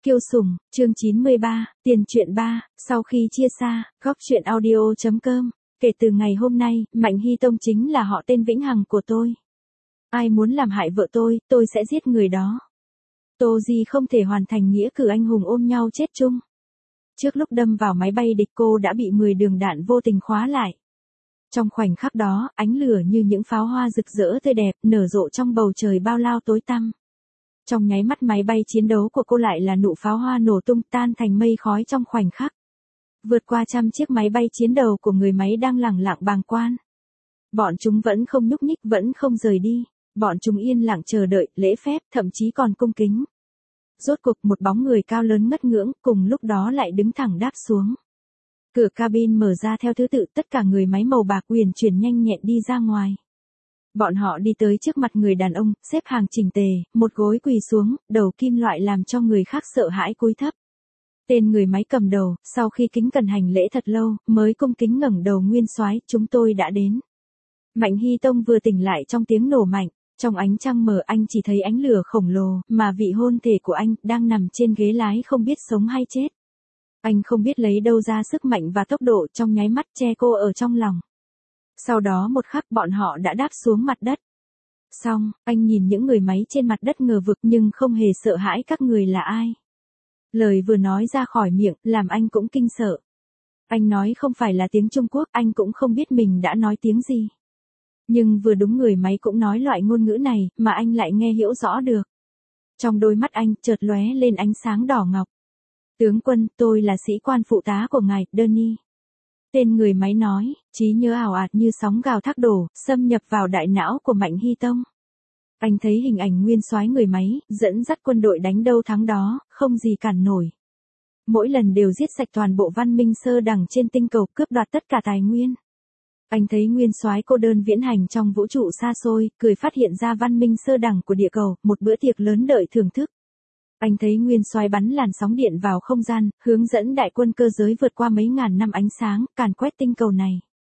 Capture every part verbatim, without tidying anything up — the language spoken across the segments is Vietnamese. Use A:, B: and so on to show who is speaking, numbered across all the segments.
A: Kiêu Sùng, chương chín mươi ba, tiền truyện ba, sau khi chia xa, góc truyện audio.com, kể từ ngày hôm nay, Mạnh Hy Tông chính là họ tên vĩnh hằng của tôi. Ai muốn làm hại vợ tôi, tôi sẽ giết người đó. Tô Di không thể hoàn thành nghĩa cử anh hùng ôm nhau chết chung. Trước lúc đâm vào máy bay địch cô đã bị mười đường đạn vô tình khóa lại. Trong khoảnh khắc đó, ánh lửa như những pháo hoa rực rỡ tươi đẹp, nở rộ trong bầu trời bao lao tối tăm. Trong nháy mắt máy bay chiến đấu của cô lại là nụ pháo hoa nổ tung tan thành mây khói trong khoảnh khắc. Vượt qua trăm chiếc máy bay chiến đấu của người máy đang lẳng lặng bàng quan. Bọn chúng vẫn không nhúc nhích, vẫn không rời đi. Bọn chúng yên lặng chờ đợi, lễ phép, thậm chí còn cung kính. Rốt cuộc một bóng người cao lớn ngất ngưỡng, cùng lúc đó lại đứng thẳng đáp xuống. Cửa cabin mở ra theo thứ tự, tất cả người máy màu bạc uyển chuyển nhanh nhẹn đi ra ngoài. Bọn họ đi tới trước mặt người đàn ông, xếp hàng chỉnh tề, một gối quỳ xuống, đầu kim loại làm cho người khác sợ hãi cúi thấp. Tên người máy cầm đầu, sau khi kính cẩn hành lễ thật lâu, mới cung kính ngẩng đầu: Nguyên soái, chúng tôi đã đến. Mạnh Hy Tông vừa tỉnh lại trong tiếng nổ mạnh, trong ánh trăng mờ anh chỉ thấy ánh lửa khổng lồ, mà vị hôn thê của anh đang nằm trên ghế lái không biết sống hay chết. Anh không biết lấy đâu ra sức mạnh và tốc độ, trong nháy mắt che cô ở trong lòng. Sau đó một khắc bọn họ đã đáp xuống mặt đất. Xong, anh nhìn những người máy trên mặt đất ngờ vực nhưng không hề sợ hãi. Các người là ai? Lời vừa nói ra khỏi miệng, làm anh cũng kinh sợ. Anh nói không phải là tiếng Trung Quốc, anh cũng không biết mình đã nói tiếng gì. Nhưng vừa đúng người máy cũng nói loại ngôn ngữ này, mà anh lại nghe hiểu rõ được. Trong đôi mắt anh chợt lóe lên ánh sáng đỏ ngọc. Tướng quân, tôi là sĩ quan phụ tá của ngài, Danny. Tên người máy nói, trí nhớ ảo ạt như sóng gào thác đổ, xâm nhập vào đại não của Mạnh Hy Tông. Anh thấy hình ảnh nguyên soái người máy, dẫn dắt quân đội đánh đâu thắng đó, không gì cản nổi. Mỗi lần đều giết sạch toàn bộ văn minh sơ đẳng trên tinh cầu, cướp đoạt tất cả tài nguyên. Anh thấy nguyên soái cô đơn viễn hành trong vũ trụ xa xôi, cười phát hiện ra văn minh sơ đẳng của địa cầu, một bữa tiệc lớn đợi thưởng thức. Anh thấy nguyên soái bắn làn sóng điện vào không gian, hướng dẫn đại quân cơ giới vượt qua mấy ngàn năm ánh sáng, càn quét tinh cầu này.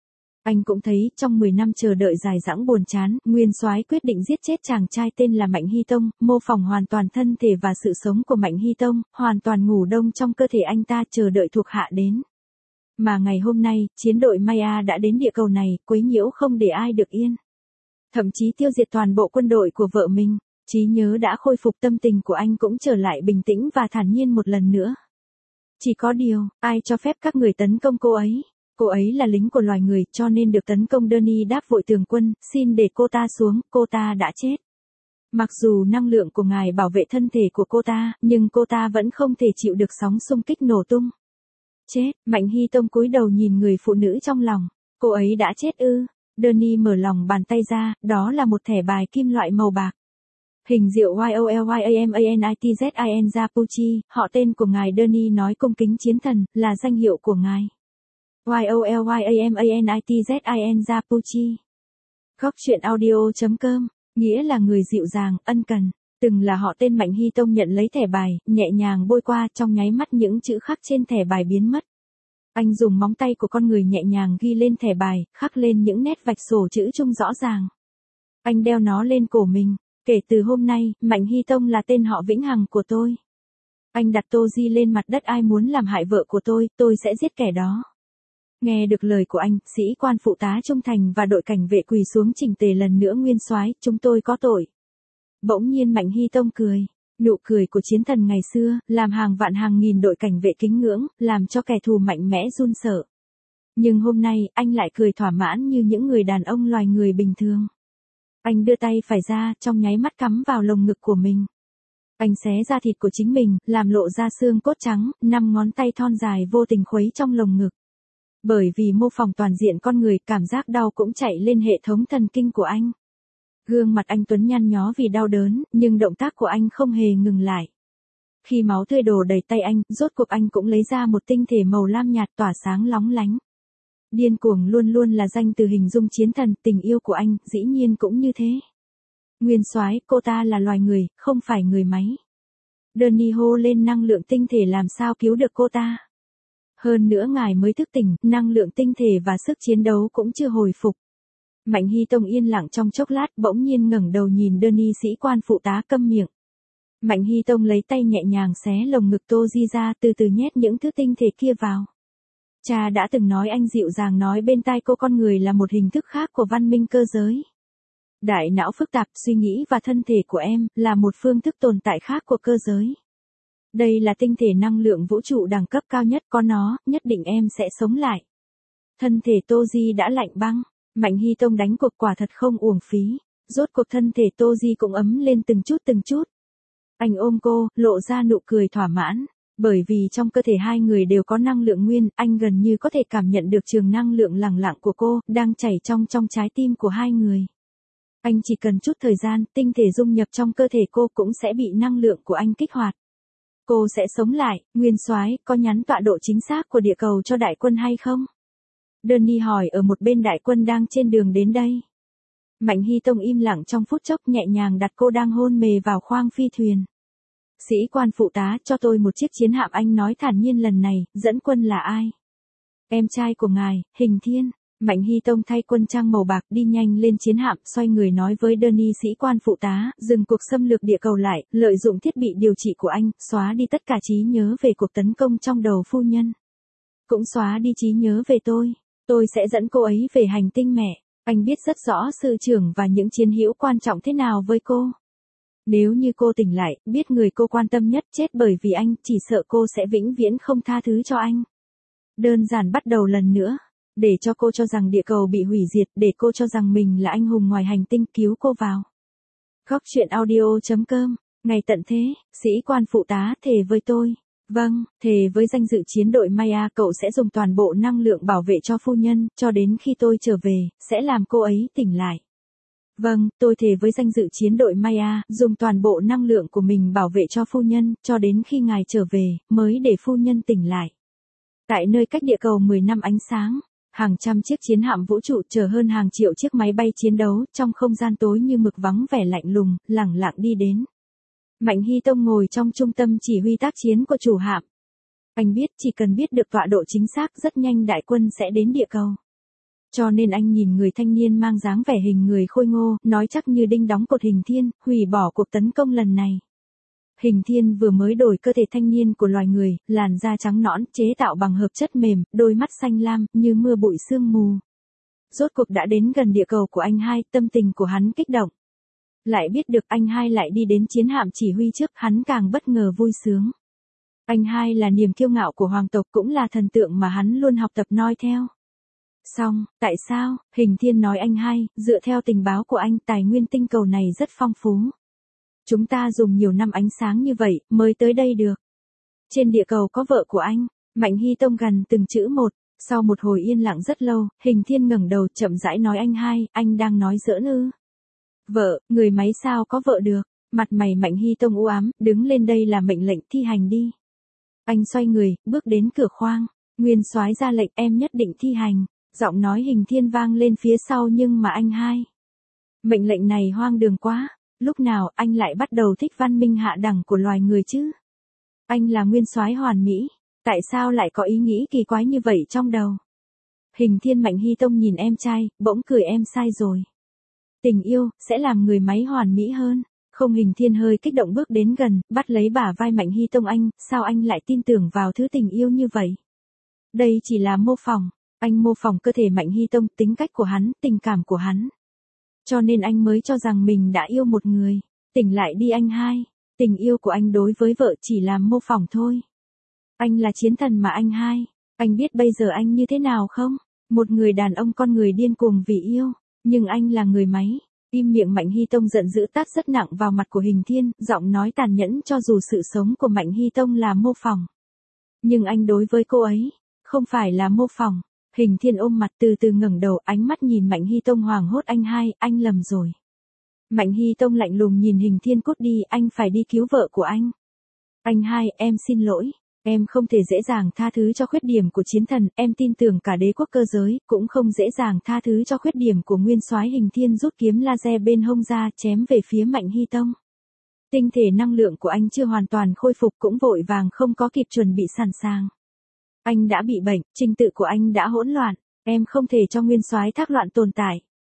A: Anh cũng thấy, trong mười năm chờ đợi dài dẳng buồn chán, nguyên soái quyết định giết chết chàng trai tên là Mạnh Hy Tông, mô phỏng hoàn toàn thân thể và sự sống của Mạnh Hy Tông, hoàn toàn ngủ đông trong cơ thể anh ta chờ đợi thuộc hạ đến. Mà ngày hôm nay, chiến đội Maya đã đến địa cầu này, quấy nhiễu không để ai được yên. Thậm chí tiêu diệt toàn bộ quân đội của vợ mình. Trí nhớ đã khôi phục, tâm tình của anh cũng trở lại bình tĩnh và thản nhiên một lần nữa. Chỉ có điều, ai cho phép các người tấn công cô ấy? Cô ấy là lính của loài người, cho nên được tấn công. Danny đáp vội: tướng quân, xin để cô ta xuống, cô ta đã chết. Mặc dù năng lượng của ngài bảo vệ thân thể của cô ta, nhưng cô ta vẫn không thể chịu được sóng xung kích nổ tung. Chết, Mạnh Hy Tông cúi đầu nhìn người phụ nữ trong lòng. Cô ấy đã chết ư? Danny mở lòng bàn tay ra, đó là một thẻ bài kim loại màu bạc. Hình diệu Y O L Y A M A N I T Z I N Zapuchi, họ tên của ngài. Danny nói cung kính: chiến thần, là danh hiệu của ngài. Y O L Y A M A N I T Z I N Zapuchi. Góc truyện audio.com, nghĩa là người dịu dàng, ân cần. Từng là họ tên. Mạnh Hy Tông nhận lấy thẻ bài, nhẹ nhàng bôi qua, trong nháy mắt những chữ khắc trên thẻ bài biến mất. Anh dùng móng tay của con người nhẹ nhàng ghi lên thẻ bài, khắc lên những nét vạch sổ chữ Trung rõ ràng. Anh đeo nó lên cổ mình. Kể từ hôm nay, Mạnh Hy Tông là tên họ vĩnh hằng của tôi. Anh đặt Tô Di lên mặt đất: ai muốn làm hại vợ của tôi, tôi sẽ giết kẻ đó. Nghe được lời của anh, sĩ quan phụ tá trung thành và đội cảnh vệ quỳ xuống chỉnh tề lần nữa: Nguyên soái, chúng tôi có tội. Bỗng nhiên Mạnh Hy Tông cười. Nụ cười của chiến thần ngày xưa, làm hàng vạn hàng nghìn đội cảnh vệ kính ngưỡng, làm cho kẻ thù mạnh mẽ run sợ. Nhưng hôm nay, anh lại cười thỏa mãn như những người đàn ông loài người bình thường. Anh đưa tay phải ra, trong nháy mắt cắm vào lồng ngực của mình. Anh xé da thịt của chính mình, làm lộ ra xương cốt trắng, năm ngón tay thon dài vô tình khuấy trong lồng ngực. Bởi vì mô phỏng toàn diện con người, cảm giác đau cũng chạy lên hệ thống thần kinh của anh. Gương mặt anh tuấn nhăn nhó vì đau đớn, nhưng động tác của anh không hề ngừng lại. Khi máu tươi đổ đầy tay anh, rốt cuộc anh cũng lấy ra một tinh thể màu lam nhạt tỏa sáng lóng lánh. Điên cuồng luôn luôn là danh từ hình dung chiến thần, tình yêu của anh, dĩ nhiên cũng như thế. Nguyên soái, cô ta là loài người, không phải người máy. Danny hô lên: năng lượng tinh thể làm sao cứu được cô ta? Hơn nữa ngài mới thức tỉnh, năng lượng tinh thể và sức chiến đấu cũng chưa hồi phục. Mạnh Hy Tông yên lặng trong chốc lát, bỗng nhiên ngẩng đầu nhìn Danny: sĩ quan phụ tá, câm miệng. Mạnh Hy Tông lấy tay nhẹ nhàng xé lồng ngực Tô Di ra, từ từ nhét những thứ tinh thể kia vào. Cha đã từng nói, anh dịu dàng nói bên tai cô, con người là một hình thức khác của văn minh cơ giới. Đại não phức tạp, suy nghĩ và thân thể của em là một phương thức tồn tại khác của cơ giới. Đây là tinh thể năng lượng vũ trụ đẳng cấp cao nhất, có nó, nhất định em sẽ sống lại. Thân thể Tô Di đã lạnh băng, Mạnh Hy Tông đánh cuộc quả thật không uổng phí. Rốt cuộc thân thể Tô Di cũng ấm lên từng chút từng chút. Anh ôm cô, lộ ra nụ cười thỏa mãn. Bởi vì trong cơ thể hai người đều có năng lượng nguyên, anh gần như có thể cảm nhận được trường năng lượng lẳng lặng của cô, đang chảy trong trong trái tim của hai người. Anh chỉ cần chút thời gian, tinh thể dung nhập trong cơ thể cô cũng sẽ bị năng lượng của anh kích hoạt. Cô sẽ sống lại. Nguyên soái, có nhắn tọa độ chính xác của địa cầu cho đại quân hay không? Đơn hỏi ở một bên, đại quân đang trên đường đến đây. Mạnh Hy Tông im lặng trong phút chốc, nhẹ nhàng đặt cô đang hôn mê vào khoang phi thuyền. Sĩ quan phụ tá, cho tôi một chiếc chiến hạm, anh nói thản nhiên. Lần này, dẫn quân là ai? Em trai của ngài, Hình Thiên. Mạnh Hy Tông thay quân trang màu bạc, đi nhanh lên chiến hạm, xoay người nói với Đơn sĩ quan phụ tá, dừng cuộc xâm lược địa cầu lại, lợi dụng thiết bị điều trị của anh, xóa đi tất cả trí nhớ về cuộc tấn công trong đầu phu nhân. Cũng xóa đi trí nhớ về tôi. Tôi sẽ dẫn cô ấy về hành tinh mẹ. Anh biết rất rõ sự trưởng và những chiến hữu quan trọng thế nào với cô. Nếu như cô tỉnh lại, biết người cô quan tâm nhất chết bởi vì anh, chỉ sợ cô sẽ vĩnh viễn không tha thứ cho anh. Đơn giản bắt đầu lần nữa. Để cho cô cho rằng địa cầu bị hủy diệt, để cô cho rằng mình là anh hùng ngoài hành tinh, cứu cô vào. Góc truyện audio chấm com. Ngày tận thế, sĩ quan phụ tá, thề với tôi. Vâng, thề với danh dự chiến đội Maya, cậu sẽ dùng toàn bộ năng lượng bảo vệ cho phu nhân, cho đến khi tôi trở về, sẽ làm cô ấy tỉnh lại. Vâng, tôi thề với danh dự chiến đội Maya, dùng toàn bộ năng lượng của mình bảo vệ cho phu nhân, cho đến khi ngài trở về, mới để phu nhân tỉnh lại. Tại nơi cách địa cầu mười năm ánh sáng, hàng trăm chiếc chiến hạm vũ trụ chở hơn hàng triệu chiếc máy bay chiến đấu, trong không gian tối như mực, vắng vẻ lạnh lùng, lẳng lặng đi đến. Mạnh Hy Tông ngồi trong trung tâm chỉ huy tác chiến của chủ hạm. Anh biết chỉ cần biết được tọa độ chính xác, rất nhanh đại quân sẽ đến địa cầu. Cho nên anh nhìn người thanh niên mang dáng vẻ hình người khôi ngô, nói chắc như đinh đóng cột, Hình Thiên, hủy bỏ cuộc tấn công lần này. Hình Thiên vừa mới đổi cơ thể thanh niên của loài người, làn da trắng nõn, chế tạo bằng hợp chất mềm, đôi mắt xanh lam, như mưa bụi sương mù. Rốt cuộc đã đến gần địa cầu của anh hai, tâm tình của hắn kích động. Lại biết được anh hai lại đi đến chiến hạm chỉ huy trước, hắn càng bất ngờ vui sướng. Anh hai là niềm kiêu ngạo của hoàng tộc, cũng là thần tượng mà hắn luôn học tập noi theo. Xong, tại sao? Hình Thiên nói, anh hai, dựa theo tình báo của anh, tài nguyên tinh cầu này rất phong phú. Chúng ta dùng nhiều năm ánh sáng như vậy, mới tới đây được. Trên địa cầu có vợ của anh. Mạnh Hy Tông gần từng chữ một. Sau một hồi yên lặng rất lâu, Hình Thiên ngẩng đầu, chậm rãi nói, anh hai, anh đang nói giỡn ư? Vợ, người máy sao có vợ được? Mặt mày Mạnh Hy Tông u ám, đứng lên, đây là mệnh lệnh, thi hành đi. Anh xoay người, bước đến cửa khoang. Nguyên soái ra lệnh, em nhất định thi hành. Giọng nói Hình Thiên vang lên phía sau, nhưng mà anh hai. Mệnh lệnh này hoang đường quá. Lúc nào anh lại bắt đầu thích văn minh hạ đẳng của loài người chứ? Anh là nguyên soái hoàn mỹ. Tại sao lại có ý nghĩ kỳ quái như vậy trong đầu? Hình Thiên. Mạnh Hy Tông nhìn em trai, bỗng cười, em sai rồi. Tình yêu, sẽ làm người máy hoàn mỹ hơn. Không. Hình Thiên hơi kích động bước đến gần, bắt lấy bả vai Mạnh Hy Tông, anh, sao anh lại tin tưởng vào thứ tình yêu như vậy? Đây chỉ là mô phỏng. Anh mô phỏng cơ thể Mạnh Hy Tông, tính cách của hắn, tình cảm của hắn. Cho nên anh mới cho rằng mình đã yêu một người. Tỉnh lại đi anh hai. Tình yêu của anh đối với vợ chỉ là mô phỏng thôi. Anh là chiến thần mà anh hai. Anh biết bây giờ anh như thế nào không? Một người đàn ông, con người điên cuồng vì yêu. Nhưng anh là người máy. Im miệng. Mạnh Hy Tông giận dữ tát rất nặng vào mặt của Hình Thiên, giọng nói tàn nhẫn, cho dù sự sống của Mạnh Hy Tông là mô phỏng. Nhưng anh đối với cô ấy, không phải là mô phỏng. Hình Thiên ôm mặt, từ từ ngẩng đầu, ánh mắt nhìn Mạnh Hy Tông hoảng hốt, anh hai, anh lầm rồi. Mạnh Hy Tông lạnh lùng nhìn Hình Thiên, cút đi, anh phải đi cứu vợ của anh. Anh hai, em xin lỗi. Em không thể dễ dàng tha thứ cho khuyết điểm của chiến thần, em tin tưởng cả đế quốc cơ giới, cũng không dễ dàng tha thứ cho khuyết điểm của nguyên soái. Hình Thiên rút kiếm laser bên hông ra, chém về phía Mạnh Hy Tông. Tinh thể năng lượng của anh chưa hoàn toàn khôi phục, cũng vội vàng không có kịp chuẩn bị sẵn sàng. Anh đã bị bệnh, trình tự của anh đã hỗn loạn, em không thể cho nguyên soái thác loạn tồn tại.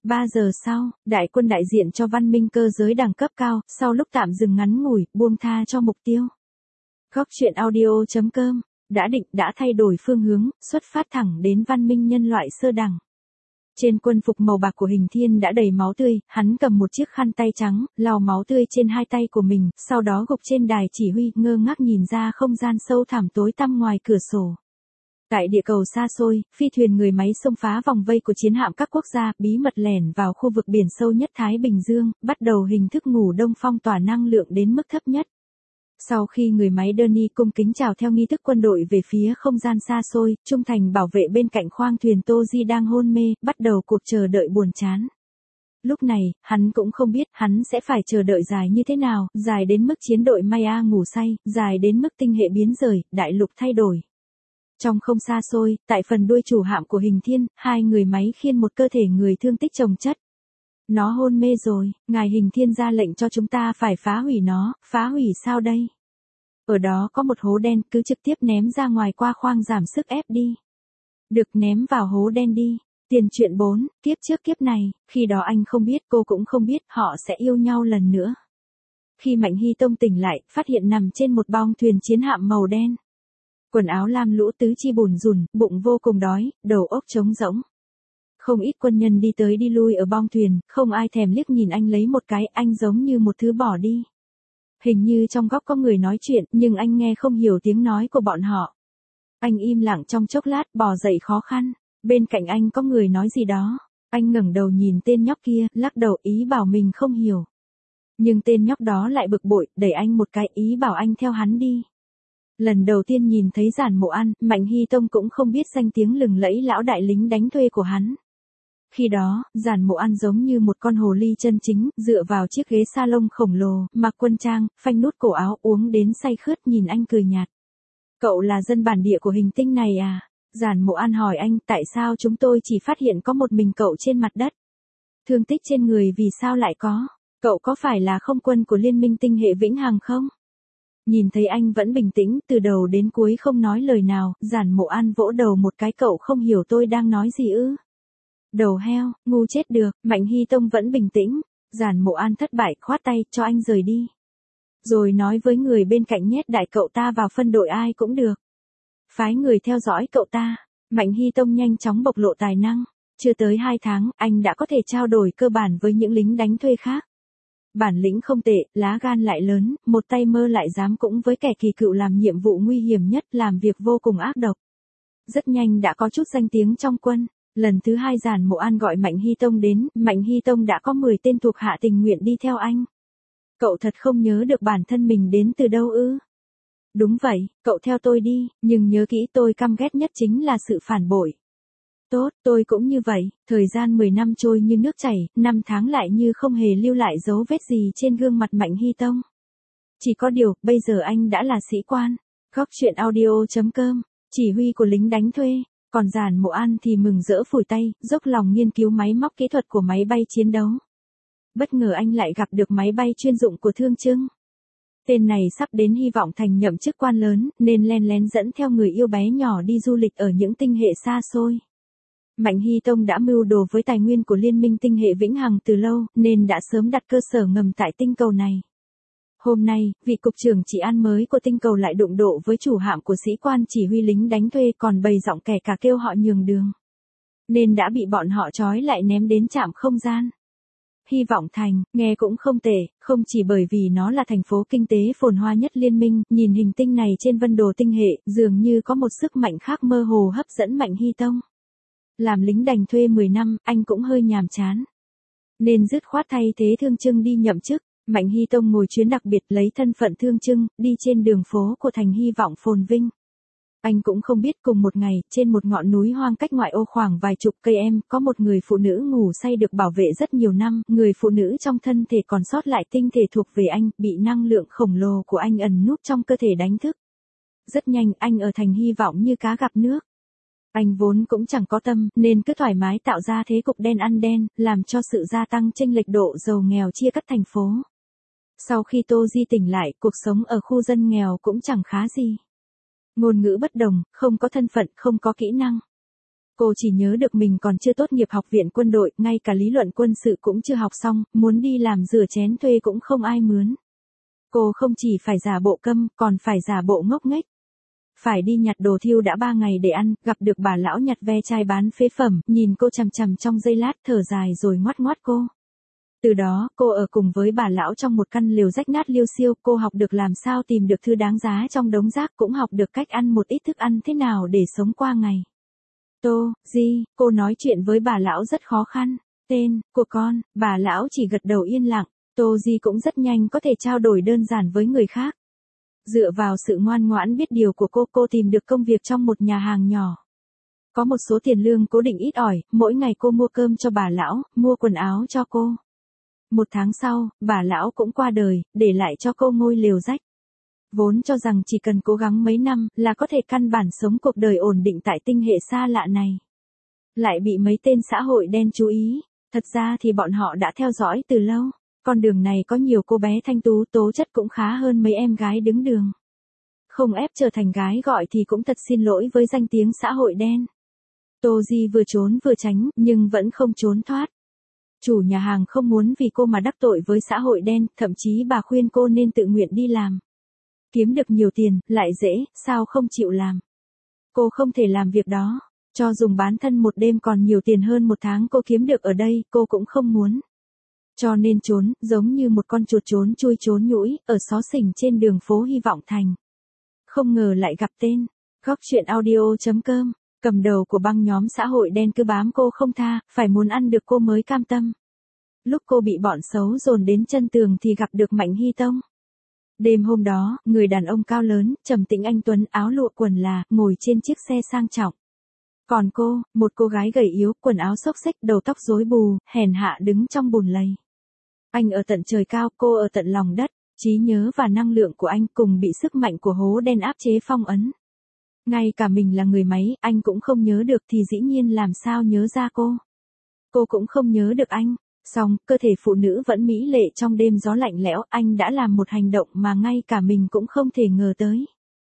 A: ba giờ sau, đại quân đại diện cho văn minh cơ giới đẳng cấp cao, sau lúc tạm dừng ngắn ngủi, buông tha cho mục tiêu. Góc truyện audio chấm com đã định đã thay đổi phương hướng, xuất phát thẳng đến văn minh nhân loại sơ đẳng. Trên quân phục màu bạc của Hình Thiên đã đầy máu tươi, hắn cầm một chiếc khăn tay trắng, lau máu tươi trên hai tay của mình, sau đó gục trên đài chỉ huy, ngơ ngác nhìn ra không gian sâu thẳm tối tăm ngoài cửa sổ. Tại địa cầu xa xôi, phi thuyền người máy xông phá vòng vây của chiến hạm các quốc gia, bí mật lẻn vào khu vực biển sâu nhất Thái Bình Dương, bắt đầu hình thức ngủ đông phong tỏa năng lượng đến mức thấp nhất. Sau khi người máy Donnie cung kính chào theo nghi thức quân đội về phía không gian xa xôi, trung thành bảo vệ bên cạnh khoang thuyền Toji đang hôn mê, bắt đầu cuộc chờ đợi buồn chán. Lúc này, hắn cũng không biết hắn sẽ phải chờ đợi dài như thế nào, dài đến mức chiến đội Maya ngủ say, dài đến mức tinh hệ biến rời, đại lục thay đổi. Trong không xa xôi, tại phần đuôi chủ hạm của Hình Thiên, hai người máy khiêng một cơ thể người thương tích chồng chất. Nó hôn mê rồi, ngài Hình Thiên ra lệnh cho chúng ta phải phá hủy nó, phá hủy sao đây? Ở đó có một hố đen, cứ trực tiếp ném ra ngoài qua khoang giảm sức ép đi. Được, ném vào hố đen đi. Tiền truyện bốn, kiếp trước kiếp này, khi đó anh không biết, cô cũng không biết, họ sẽ yêu nhau lần nữa. Khi Mạnh Hy Tông tỉnh lại, phát hiện nằm trên một bong thuyền chiến hạm màu đen. Quần áo lam lũ tứ chi bùn rùn, bụng vô cùng đói, đầu óc trống rỗng. Không ít quân nhân đi tới đi lui ở bong thuyền, không ai thèm liếc nhìn anh lấy một cái, anh giống như một thứ bỏ đi. Hình như trong góc có người nói chuyện, nhưng anh nghe không hiểu tiếng nói của bọn họ. Anh im lặng trong chốc lát, bò dậy khó khăn. Bên cạnh anh có người nói gì đó. Anh ngẩng đầu nhìn tên nhóc kia, lắc đầu ý bảo mình không hiểu. Nhưng tên nhóc đó lại bực bội, đẩy anh một cái, ý bảo anh theo hắn đi. Lần đầu tiên nhìn thấy Giản Mộ An, Mạnh Hy Tông cũng không biết danh tiếng lừng lẫy lão đại lính đánh thuê của hắn. Khi đó, Giản Mộ An giống như một con hồ ly chân chính, dựa vào chiếc ghế salon khổng lồ, mặc quân trang, phanh nút cổ áo, uống đến say khướt, nhìn anh cười nhạt. Cậu là dân bản địa của hành tinh này à? Giản Mộ An hỏi anh, tại sao chúng tôi chỉ phát hiện có một mình cậu trên mặt đất? Thương tích trên người vì sao lại có? Cậu có phải là không quân của Liên minh tinh hệ Vĩnh Hằng không? Nhìn thấy anh vẫn bình tĩnh, từ đầu đến cuối không nói lời nào, Giản Mộ An vỗ đầu một cái, cậu không hiểu tôi đang nói gì ư? Đầu heo, ngu chết được, Mạnh Hy Tông vẫn bình tĩnh. Giản Mộ An thất bại, khoát tay, cho anh rời đi. Rồi nói với người bên cạnh, nhét đại cậu ta vào phân đội ai cũng được. Phái người theo dõi cậu ta. Mạnh Hy Tông nhanh chóng bộc lộ tài năng. Chưa tới hai tháng, anh đã có thể trao đổi cơ bản với những lính đánh thuê khác. Bản lĩnh không tệ, lá gan lại lớn, một tay mơ lại dám cũng với kẻ kỳ cựu làm nhiệm vụ nguy hiểm nhất, làm việc vô cùng ác độc. Rất nhanh đã có chút danh tiếng trong quân. Lần thứ hai Giản Mộ An gọi Mạnh Hy Tông đến, Mạnh Hy Tông đã có mười tên thuộc hạ tình nguyện đi theo anh. Cậu thật không nhớ được bản thân mình đến từ đâu ư? Đúng vậy, cậu theo tôi đi, nhưng nhớ kỹ tôi căm ghét nhất chính là sự phản bội. Tốt, tôi cũng như vậy, thời gian mười năm trôi như nước chảy, năm tháng lại như không hề lưu lại dấu vết gì trên gương mặt Mạnh Hy Tông. Chỉ có điều, bây giờ anh đã là sĩ quan. Góc truyện audio chấm com, chỉ huy của lính đánh thuê. Còn Giản Mộ An thì mừng rỡ phủi tay, dốc lòng nghiên cứu máy móc kỹ thuật của máy bay chiến đấu. Bất ngờ anh lại gặp được máy bay chuyên dụng của Thương Trưng. Tên này sắp đến hy vọng thành nhậm chức quan lớn, nên len lén dẫn theo người yêu bé nhỏ đi du lịch ở những tinh hệ xa xôi. Mạnh Hy Tông đã mưu đồ với tài nguyên của Liên minh tinh hệ Vĩnh Hằng từ lâu, nên đã sớm đặt cơ sở ngầm tại tinh cầu này. Hôm nay, vị cục trưởng trị an mới của tinh cầu lại đụng độ với chủ hạm của sĩ quan chỉ huy lính đánh thuê, còn bày giọng kẻ cả kêu họ nhường đường. Nên đã bị bọn họ trói lại ném đến trạm không gian. Hy vọng thành, nghe cũng không tệ, không chỉ bởi vì nó là thành phố kinh tế phồn hoa nhất liên minh, nhìn hình tinh này trên vân đồ tinh hệ, dường như có một sức mạnh khác mơ hồ hấp dẫn Mạnh Hy Tông. Làm lính đành thuê mười năm, anh cũng hơi nhàm chán. Nên dứt khoát thay thế Thương Trưng đi nhậm chức. Mạnh Hy Tông ngồi chuyến đặc biệt lấy thân phận Thương Trưng, đi trên đường phố của thành hy vọng phồn vinh. Anh cũng không biết cùng một ngày, trên một ngọn núi hoang cách ngoại ô khoảng vài chục cây em, có một người phụ nữ ngủ say được bảo vệ rất nhiều năm, người phụ nữ trong thân thể còn sót lại tinh thể thuộc về anh, bị năng lượng khổng lồ của anh ẩn núp trong cơ thể đánh thức. Rất nhanh, anh ở thành hy vọng như cá gặp nước. Anh vốn cũng chẳng có tâm, nên cứ thoải mái tạo ra thế cục đen ăn đen, làm cho sự gia tăng chênh lệch độ giàu nghèo chia cắt thành phố. Sau khi Tô Di tỉnh lại, cuộc sống ở khu dân nghèo cũng chẳng khá gì. Ngôn ngữ bất đồng, không có thân phận, không có kỹ năng. Cô chỉ nhớ được mình còn chưa tốt nghiệp học viện quân đội, ngay cả lý luận quân sự cũng chưa học xong, muốn đi làm rửa chén thuê cũng không ai mướn. Cô không chỉ phải giả bộ câm, còn phải giả bộ ngốc nghếch. Phải đi nhặt đồ thiêu đã ba ngày để ăn, gặp được bà lão nhặt ve chai bán phế phẩm, nhìn cô chằm chằm trong giây lát thở dài rồi ngoắt ngoắt cô. Từ đó, cô ở cùng với bà lão trong một căn lều rách nát liêu xiêu, cô học được làm sao tìm được thứ đáng giá trong đống rác, cũng học được cách ăn một ít thức ăn thế nào để sống qua ngày. Tô, Di, cô nói chuyện với bà lão rất khó khăn. Tên của con, bà lão chỉ gật đầu yên lặng. Tô Di cũng rất nhanh có thể trao đổi đơn giản với người khác. Dựa vào sự ngoan ngoãn biết điều của cô, cô tìm được công việc trong một nhà hàng nhỏ. Có một số tiền lương cố định ít ỏi, mỗi ngày cô mua cơm cho bà lão, mua quần áo cho cô. Một tháng sau, bà lão cũng qua đời, để lại cho cô ngôi lều rách. Vốn cho rằng chỉ cần cố gắng mấy năm là có thể căn bản sống cuộc đời ổn định tại tinh hệ xa lạ này. Lại bị mấy tên xã hội đen chú ý, thật ra thì bọn họ đã theo dõi từ lâu. Con đường này có nhiều cô bé thanh tú tố chất cũng khá hơn mấy em gái đứng đường. Không ép trở thành gái gọi thì cũng thật xin lỗi với danh tiếng xã hội đen. Tô Di vừa trốn vừa tránh, nhưng vẫn không trốn thoát. Chủ nhà hàng không muốn vì cô mà đắc tội với xã hội đen, thậm chí bà khuyên cô nên tự nguyện đi làm. Kiếm được nhiều tiền, lại dễ, sao không chịu làm. Cô không thể làm việc đó. Cho dùng bán thân một đêm còn nhiều tiền hơn một tháng cô kiếm được ở đây, cô cũng không muốn. Cho nên trốn, giống như một con chuột trốn chui trốn nhũi, ở xó xỉnh trên đường phố Hy Vọng Thành. Không ngờ lại gặp tên, góc chuyện audio chấm com, cầm đầu của băng nhóm xã hội đen cứ bám cô không tha, phải muốn ăn được cô mới cam tâm. Lúc cô bị bọn xấu dồn đến chân tường thì gặp được Mạnh Hy Tông. Đêm hôm đó, người đàn ông cao lớn, trầm tĩnh anh tuấn, áo lụa quần là, ngồi trên chiếc xe sang trọng. Còn cô, một cô gái gầy yếu, quần áo xốc xếch, đầu tóc rối bù, hèn hạ đứng trong bùn lầy. Anh ở tận trời cao, cô ở tận lòng đất, trí nhớ và năng lượng của anh cùng bị sức mạnh của hố đen áp chế phong ấn. Ngay cả mình là người máy, anh cũng không nhớ được thì dĩ nhiên làm sao nhớ ra cô. Cô cũng không nhớ được anh. Song, cơ thể phụ nữ vẫn mỹ lệ trong đêm gió lạnh lẽo, anh đã làm một hành động mà ngay cả mình cũng không thể ngờ tới.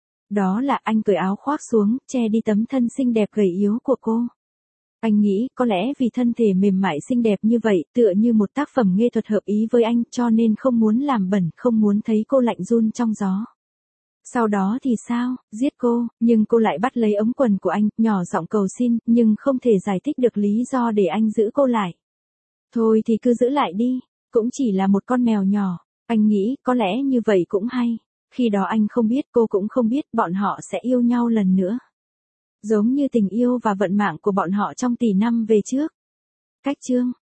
A: Đó là anh cởi áo khoác xuống, che đi tấm thân xinh đẹp gầy yếu của cô. Anh nghĩ, có lẽ vì thân thể mềm mại xinh đẹp như vậy, tựa như một tác phẩm nghệ thuật hợp ý với anh, cho nên không muốn làm bẩn, không muốn thấy cô lạnh run trong gió. Sau đó thì sao, giết cô, nhưng cô lại bắt lấy ống quần của anh, nhỏ giọng cầu xin, nhưng không thể giải thích được lý do để anh giữ cô lại. Thôi thì cứ giữ lại đi, cũng chỉ là một con mèo nhỏ, anh nghĩ, có lẽ như vậy cũng hay. Khi đó anh không biết, cô cũng không biết, bọn họ sẽ yêu nhau lần nữa. Giống như tình yêu và vận mạng của bọn họ trong tỷ năm về trước. Cách chương